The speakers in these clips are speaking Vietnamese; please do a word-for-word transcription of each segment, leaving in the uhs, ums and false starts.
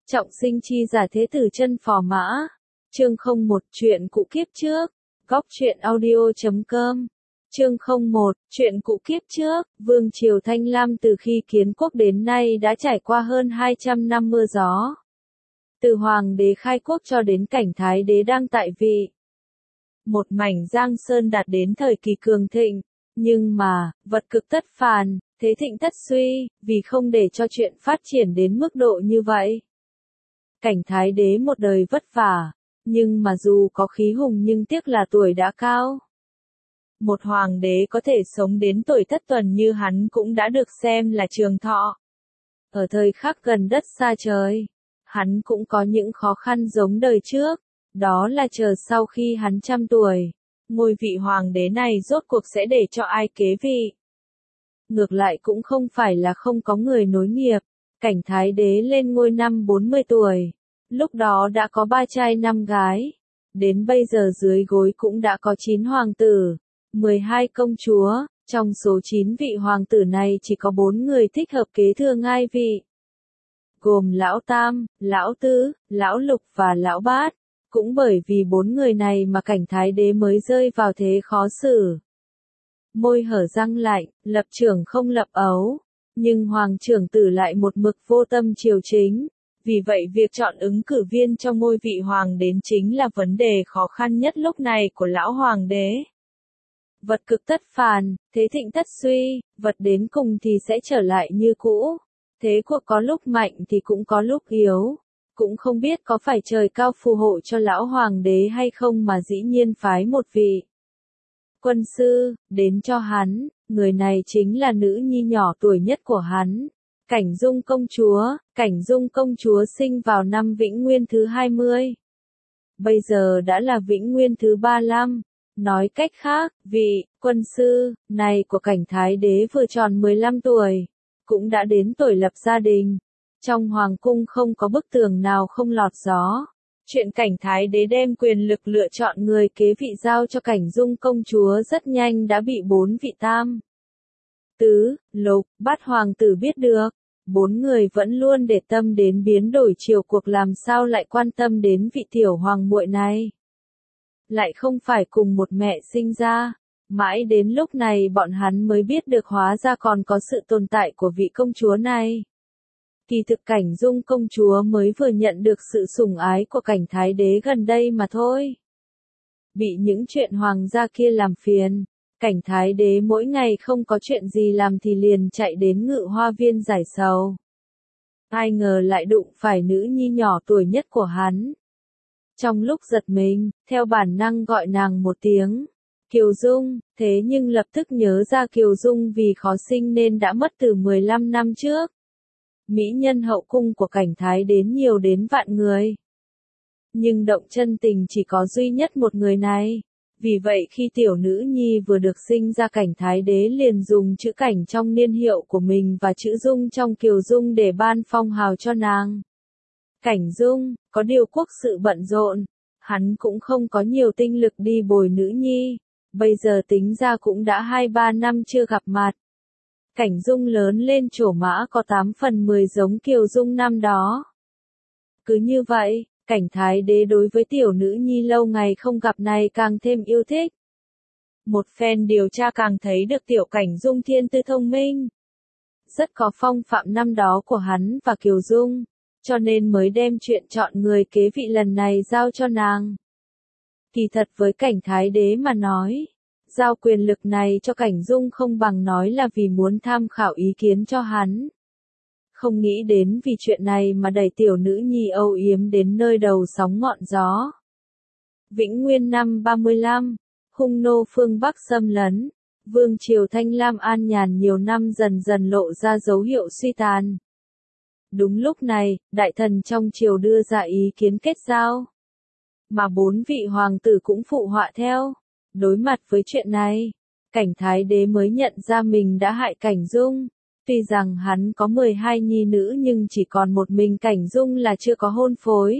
Trọng sinh chi giả thế tử chân phò mã. Chương không một Chuyện cũ kiếp trước. Góc truyện audio chấm com. Chương không một Chuyện cũ kiếp trước. Vương triều Thanh Lam từ khi kiến quốc đến nay đã trải qua hơn hai trăm năm mưa gió. Từ hoàng đế khai quốc cho đến cảnh thái đế đang tại vị. Một mảnh giang sơn đạt đến thời kỳ cường thịnh. Nhưng mà, vật cực tất phàn, thế thịnh tất suy, vì không để cho chuyện phát triển đến mức độ như vậy. Cảnh thái đế một đời vất vả, nhưng mà dù có khí hùng nhưng tiếc là tuổi đã cao. Một hoàng đế có thể sống đến tuổi thất tuần như hắn cũng đã được xem là trường thọ. Ở thời khắc gần đất xa trời, hắn cũng có những khó khăn giống đời trước, đó là chờ sau khi hắn trăm tuổi, ngôi vị hoàng đế này rốt cuộc sẽ để cho ai kế vị. Ngược lại cũng không phải là không có người nối nghiệp. Cảnh thái đế lên ngôi năm bốn mươi tuổi, lúc đó đã có ba trai năm gái, đến bây giờ dưới gối cũng đã có chín hoàng tử, mười hai công chúa, trong số chín vị hoàng tử này chỉ có bốn người thích hợp kế thừa ngai vị. Gồm lão Tam, lão Tứ, lão Lục và lão Bát, cũng bởi vì bốn người này mà cảnh thái đế mới rơi vào thế khó xử. Môi hở răng lạnh, lập trưởng không lập ấu. Nhưng hoàng trưởng tử lại một mực vô tâm triều chính, vì vậy việc chọn ứng cử viên cho ngôi vị hoàng đến chính là vấn đề khó khăn nhất lúc này của lão hoàng đế. Vật cực tất phàn, thế thịnh tất suy, vật đến cùng thì sẽ trở lại như cũ. Thế cuộc có lúc mạnh thì cũng có lúc yếu, cũng không biết có phải trời cao phù hộ cho lão hoàng đế hay không mà dĩ nhiên phái một vị quân sư đến cho hắn. Người này chính là nữ nhi nhỏ tuổi nhất của hắn, Cảnh Dung công chúa. Cảnh Dung công chúa sinh vào năm Vĩnh Nguyên thứ hai mươi. Bây giờ đã là Vĩnh Nguyên thứ ba mươi lăm. Nói cách khác, vị quân sư này của cảnh thái đế vừa tròn mười lăm tuổi, cũng đã đến tuổi lập gia đình. Trong hoàng cung không có bức tường nào không lọt gió. Chuyện cảnh thái đế đem quyền lực lựa chọn người kế vị giao cho Cảnh Dung công chúa rất nhanh đã bị bốn vị Tam, Tứ, Lục, Bát hoàng tử biết được. Bốn người vẫn luôn để tâm đến biến đổi triều cuộc, làm sao lại quan tâm đến vị tiểu hoàng muội này. Lại không phải cùng một mẹ sinh ra. Mãi đến lúc này bọn hắn mới biết được hóa ra còn có sự tồn tại của vị công chúa này. Kỳ thực Cảnh Dung công chúa mới vừa nhận được sự sủng ái của cảnh thái đế gần đây mà thôi. Bị những chuyện hoàng gia kia làm phiền, cảnh thái đế mỗi ngày không có chuyện gì làm thì liền chạy đến Ngự Hoa Viên giải sầu. Ai ngờ lại đụng phải nữ nhi nhỏ tuổi nhất của hắn. Trong lúc giật mình, theo bản năng gọi nàng một tiếng Kiều Dung, thế nhưng lập tức nhớ ra Kiều Dung vì khó sinh nên đã mất từ mười lăm năm trước. Mỹ nhân hậu cung của cảnh thái đến nhiều đến vạn người. Nhưng động chân tình chỉ có duy nhất một người này. Vì vậy khi tiểu nữ nhi vừa được sinh ra, cảnh thái đế liền dùng chữ Cảnh trong niên hiệu của mình và chữ Dung trong Kiều Dung để ban phong hào cho nàng. Cảnh Dung, có điều quốc sự bận rộn, hắn cũng không có nhiều tinh lực đi bồi nữ nhi, bây giờ tính ra cũng đã hai ba năm chưa gặp mặt. Cảnh Dung lớn lên trổ mã có tám phần mười giống Kiều Dung năm đó. Cứ như vậy, cảnh thái đế đối với tiểu nữ nhi lâu ngày không gặp này càng thêm yêu thích. Một phen điều tra càng thấy được tiểu Cảnh Dung thiên tư thông minh, rất có phong phạm năm đó của hắn và Kiều Dung, cho nên mới đem chuyện chọn người kế vị lần này giao cho nàng. Kỳ thật với cảnh thái đế mà nói, giao quyền lực này cho Cảnh Dung không bằng nói là vì muốn tham khảo ý kiến cho hắn. Không nghĩ đến vì chuyện này mà đẩy tiểu nữ nhi âu yếm đến nơi đầu sóng ngọn gió. Vĩnh Nguyên năm ba mươi lăm, hung nô phương Bắc xâm lấn, vương triều Thanh Lam an nhàn nhiều năm dần dần lộ ra dấu hiệu suy tàn. Đúng lúc này, đại thần trong triều đưa ra ý kiến kết giao, mà bốn vị hoàng tử cũng phụ họa theo. Đối mặt với chuyện này, cảnh thái đế mới nhận ra mình đã hại Cảnh Dung. Tuy rằng hắn có mười hai nhi nữ nhưng chỉ còn một mình Cảnh Dung là chưa có hôn phối.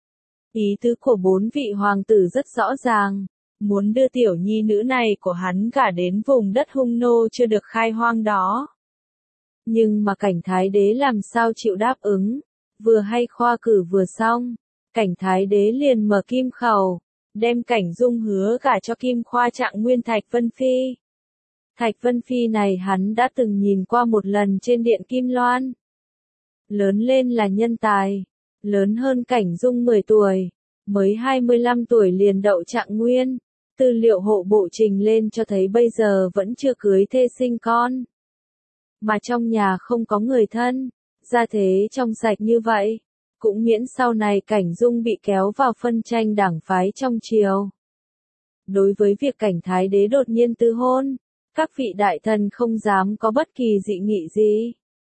Ý tứ của bốn vị hoàng tử rất rõ ràng, muốn đưa tiểu nhi nữ này của hắn gả đến vùng đất hung nô chưa được khai hoang đó. Nhưng mà cảnh thái đế làm sao chịu đáp ứng. vừa hay khoa cử vừa xong, Cảnh Thái Đế liền mở kim khẩu, đem Cảnh Dung hứa gả cho Kim Khoa Trạng Nguyên Thạch Vân Phi. Thạch Vân Phi này hắn đã từng nhìn qua một lần trên điện Kim Loan. Lớn lên là nhân tài, lớn hơn Cảnh Dung mười tuổi, mới hai mươi lăm tuổi liền đậu Trạng Nguyên. Tư liệu hộ bộ trình lên cho thấy bây giờ vẫn chưa cưới thê sinh con. Mà trong nhà không có người thân, gia thế trong sạch như vậy, cũng miễn sau này Cảnh Dung bị kéo vào phân tranh đảng phái trong triều. Đối với việc Cảnh Thái Đế đột nhiên tư hôn, các vị đại thần không dám có bất kỳ dị nghị gì.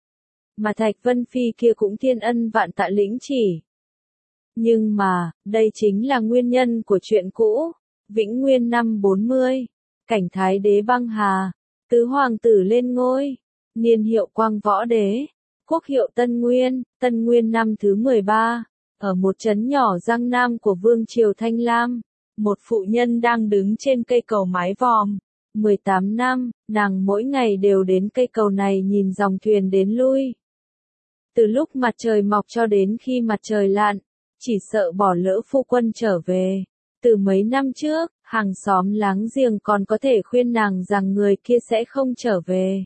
Mà Thạch Vân Phi kia cũng thiên ân vạn tạ lĩnh chỉ. Nhưng mà, đây chính là nguyên nhân của chuyện cũ. Vĩnh Nguyên năm bốn mươi, Cảnh Thái Đế băng hà, tứ hoàng tử lên ngôi, niên hiệu Quang Võ Đế, quốc hiệu Tân Nguyên, Tân Nguyên năm thứ mười ba, ở một trấn nhỏ Giang Nam của Vương triều Thanh Lam, một phụ nhân đang đứng trên cây cầu mái vòm. mười tám năm, nàng mỗi ngày đều đến cây cầu này nhìn dòng thuyền đến lui. Từ lúc mặt trời mọc cho đến khi mặt trời lặn, chỉ sợ bỏ lỡ phu quân trở về. Từ mấy năm trước, hàng xóm láng giềng còn có thể khuyên nàng rằng người kia sẽ không trở về.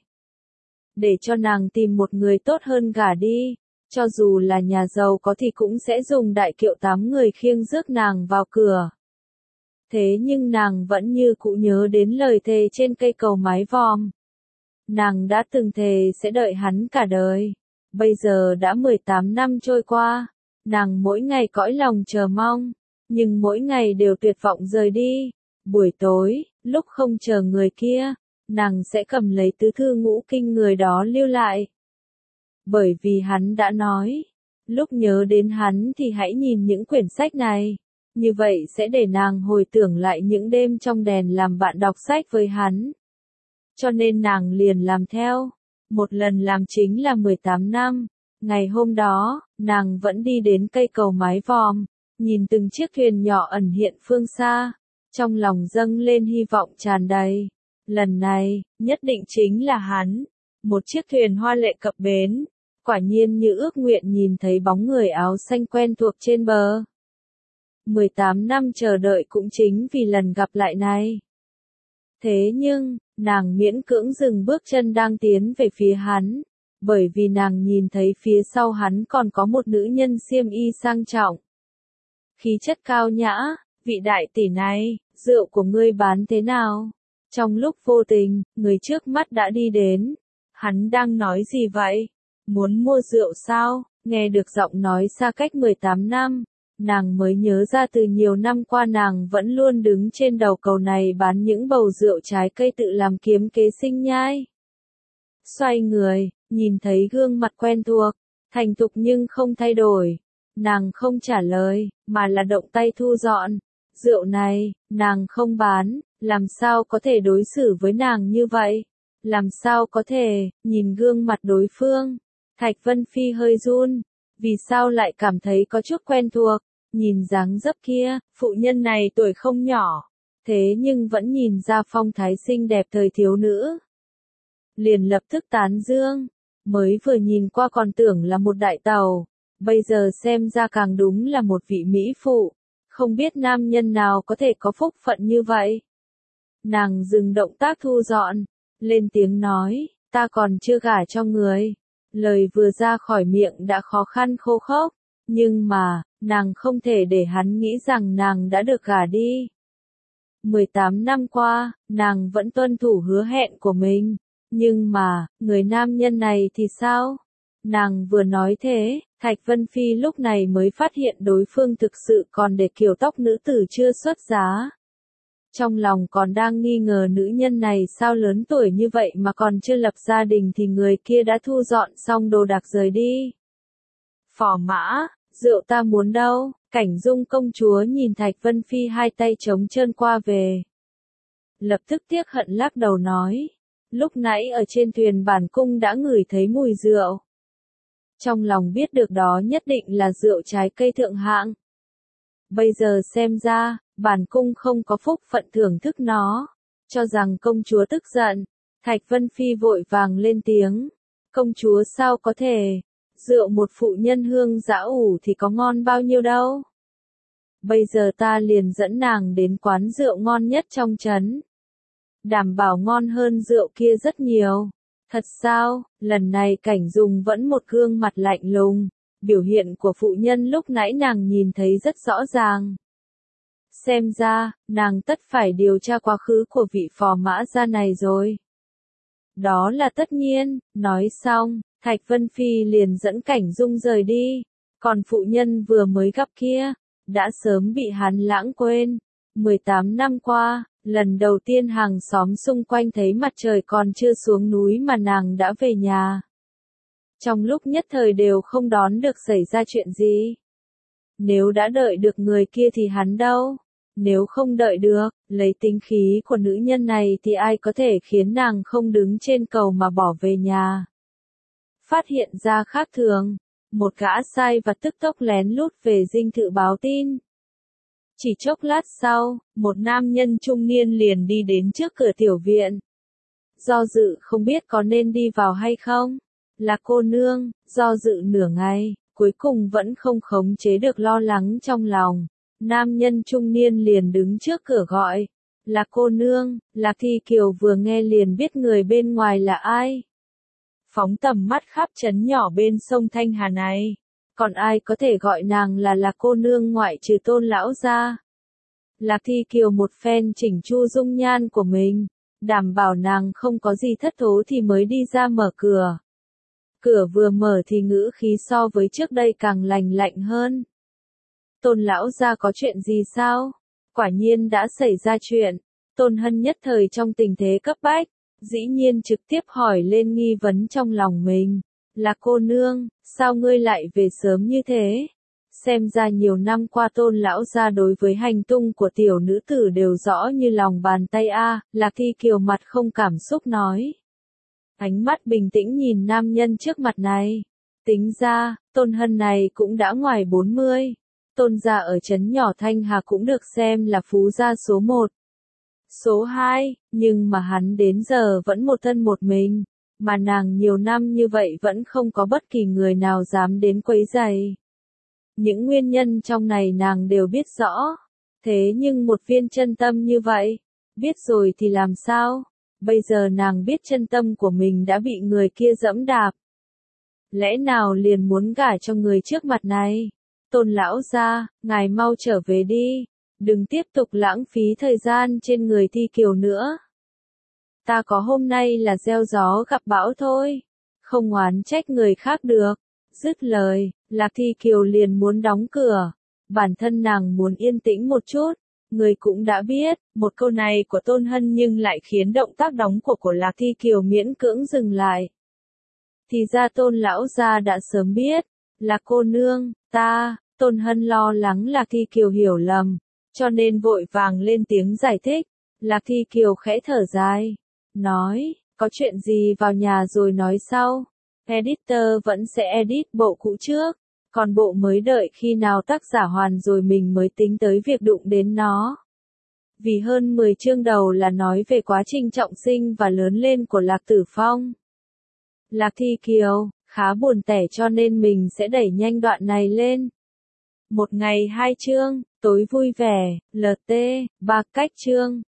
Để cho nàng tìm một người tốt hơn gả đi, cho dù là nhà giàu có thì cũng sẽ dùng đại kiệu tám người khiêng rước nàng vào cửa. Thế nhưng nàng vẫn như cũ nhớ đến lời thề trên cây cầu mái vòm. Nàng đã từng thề sẽ đợi hắn cả đời. Bây giờ đã mười tám năm trôi qua, nàng mỗi ngày cõi lòng chờ mong. Nhưng mỗi ngày đều tuyệt vọng rời đi. Buổi tối, lúc không chờ người kia, nàng sẽ cầm lấy tứ thư ngũ kinh người đó lưu lại. Bởi vì hắn đã nói, lúc nhớ đến hắn thì hãy nhìn những quyển sách này. Như vậy sẽ để nàng hồi tưởng lại những đêm trong đèn làm bạn đọc sách với hắn. Cho nên nàng liền làm theo. Một lần làm chính là mười tám năm. Ngày hôm đó, nàng vẫn đi đến cây cầu mái vòm. Nhìn từng chiếc thuyền nhỏ ẩn hiện phương xa, trong lòng dâng lên hy vọng tràn đầy. Lần này, nhất định chính là hắn. Một chiếc thuyền hoa lệ cập bến, quả nhiên như ước nguyện nhìn thấy bóng người áo xanh quen thuộc trên bờ. mười tám năm chờ đợi cũng chính vì lần gặp lại này. Thế nhưng, nàng miễn cưỡng dừng bước chân đang tiến về phía hắn, bởi vì nàng nhìn thấy phía sau hắn còn có một nữ nhân xiêm y sang trọng. Khí chất cao nhã, vị đại tỷ này, rượu của ngươi bán thế nào? Trong lúc vô tình, người trước mắt đã đi đến. Hắn đang nói gì vậy? Muốn mua rượu sao? Nghe được giọng nói xa cách mười tám năm, nàng mới nhớ ra từ nhiều năm qua nàng vẫn luôn đứng trên đầu cầu này bán những bầu rượu trái cây tự làm kiếm kế sinh nhai. Xoay người, nhìn thấy gương mặt quen thuộc, thành thục nhưng không thay đổi. Nàng không trả lời, mà là động tay thu dọn. Rượu này, nàng không bán, làm sao có thể đối xử với nàng như vậy? Làm sao có thể, nhìn gương mặt đối phương. Thạch Vân Phi hơi run, vì sao lại cảm thấy có chút quen thuộc, nhìn dáng dấp kia, phụ nhân này tuổi không nhỏ, thế nhưng vẫn nhìn ra phong thái xinh đẹp thời thiếu nữ. Liền lập tức tán dương, mới vừa nhìn qua còn tưởng là một đại tàu. Bây giờ xem ra càng đúng là một vị mỹ phụ, không biết nam nhân nào có thể có phúc phận như vậy. Nàng dừng động tác thu dọn, lên tiếng nói, ta còn chưa gả cho người. Lời vừa ra khỏi miệng đã khó khăn khô khốc, nhưng mà, nàng không thể để hắn nghĩ rằng nàng đã được gả đi. mười tám năm qua, nàng vẫn tuân thủ hứa hẹn của mình, nhưng mà, người nam nhân này thì sao? Nàng vừa nói thế, Thạch Vân Phi lúc này mới phát hiện đối phương thực sự còn để kiểu tóc nữ tử chưa xuất giá. Trong lòng còn đang nghi ngờ nữ nhân này sao lớn tuổi như vậy mà còn chưa lập gia đình thì người kia đã thu dọn xong đồ đạc rời đi. Phò mã, rượu ta muốn đâu? Cảnh Dung công chúa nhìn Thạch Vân Phi hai tay trống trơn qua về. Lập tức tiếc hận lắc đầu nói, lúc nãy ở trên thuyền bản cung đã ngửi thấy mùi rượu. Trong lòng biết được đó nhất định là rượu trái cây thượng hạng. Bây giờ xem ra, bản cung không có phúc phận thưởng thức nó. Cho rằng công chúa tức giận, Thạch Vân Phi vội vàng lên tiếng. Công chúa sao có thể? rượu một phụ nhân hương dã ủ thì có ngon bao nhiêu đâu. Bây giờ ta liền dẫn nàng đến quán rượu ngon nhất trong trấn. Đảm bảo ngon hơn rượu kia rất nhiều. Thật sao? Lần này Cảnh Dùng vẫn một gương mặt lạnh lùng. Biểu hiện của phụ nhân lúc nãy nàng nhìn thấy rất rõ ràng. Xem ra, nàng tất phải điều tra quá khứ của vị phò mã gia này rồi. Đó là tất nhiên. Nói xong, Thạch Vân Phi liền dẫn Cảnh Dung rời đi. Còn phụ nhân vừa mới gặp kia, đã sớm bị hắn lãng quên. mười tám năm qua, lần đầu tiên hàng xóm xung quanh thấy mặt trời còn chưa xuống núi mà nàng đã về nhà. Trong lúc nhất thời đều không đoán được xảy ra chuyện gì. Nếu đã đợi được người kia thì hắn đâu? Nếu không đợi được, lấy tính khí của nữ nhân này thì ai có thể khiến nàng không đứng trên cầu mà bỏ về nhà. Phát hiện ra khác thường, một gã sai vặt tức tốc lén lút về dinh thự báo tin. Chỉ chốc lát sau, một nam nhân trung niên liền đi đến trước cửa tiểu viện. Do dự không biết có nên đi vào hay không. Là cô nương, do dự nửa ngày, cuối cùng vẫn không khống chế được lo lắng trong lòng. Nam nhân trung niên liền đứng trước cửa gọi. Là cô nương, Lạc Thi Kiều vừa nghe liền biết người bên ngoài là ai. Phóng tầm mắt khắp trấn nhỏ bên sông Thanh Hà này. Còn ai có thể gọi nàng là là cô nương ngoại trừ Tôn lão gia. Lạc Thi Kiều một phen chỉnh chu dung nhan của mình, đảm bảo nàng không có gì thất thố thì mới đi ra mở cửa. Cửa vừa mở thì ngữ khí so với trước đây càng lành lạnh hơn. Tôn lão gia có chuyện gì sao? Quả nhiên đã xảy ra chuyện. Tôn Hân nhất thời trong tình thế cấp bách, dĩ nhiên trực tiếp hỏi lên nghi vấn trong lòng mình. Là cô nương, sao ngươi lại về sớm như thế? Xem ra nhiều năm qua Tôn lão gia đối với hành tung của tiểu nữ tử đều rõ như lòng bàn tay a. À, Lạc Thi Kiều mặt không cảm xúc nói. Ánh mắt bình tĩnh nhìn nam nhân trước mặt này. Tính ra, Tôn Hân này cũng đã ngoài bốn mươi. Tôn gia ở trấn nhỏ Thanh Hà cũng được xem là phú gia số một. Số hai, nhưng mà hắn đến giờ vẫn một thân một mình. Mà nàng nhiều năm như vậy vẫn không có bất kỳ người nào dám đến quấy rầy. Những nguyên nhân trong này nàng đều biết rõ. Thế nhưng một viên chân tâm như vậy, biết rồi thì làm sao? Bây giờ nàng biết chân tâm của mình đã bị người kia dẫm đạp. Lẽ nào liền muốn gả cho người trước mặt này? Tôn lão gia, ngài mau trở về đi. Đừng tiếp tục lãng phí thời gian trên người Thi Kiều nữa. Ta có hôm nay là gieo gió gặp bão thôi. Không oán trách người khác được. Dứt lời, Lạc Thi Kiều liền muốn đóng cửa. Bản thân nàng muốn yên tĩnh một chút. Người cũng đã biết, một câu này của Tôn Hân nhưng lại khiến động tác đóng của của Lạc Thi Kiều miễn cưỡng dừng lại. Thì ra Tôn lão gia đã sớm biết. Là cô nương, ta, Tôn Hân lo lắng Lạc Thi Kiều hiểu lầm. Cho nên vội vàng lên tiếng giải thích. Lạc Thi Kiều khẽ thở dài. Nói, có chuyện gì vào nhà rồi nói sau. Editor vẫn sẽ edit bộ cũ trước. Còn bộ mới đợi khi nào tác giả hoàn rồi mình mới tính tới việc đụng đến nó. Vì hơn mười chương đầu là nói về quá trình trọng sinh và lớn lên của Lạc Tử Phong. Lạc Thi Kiều, khá buồn tẻ cho nên mình sẽ đẩy nhanh đoạn này lên. Một ngày hai chương, tối vui vẻ, lờ tê, ba cách chương.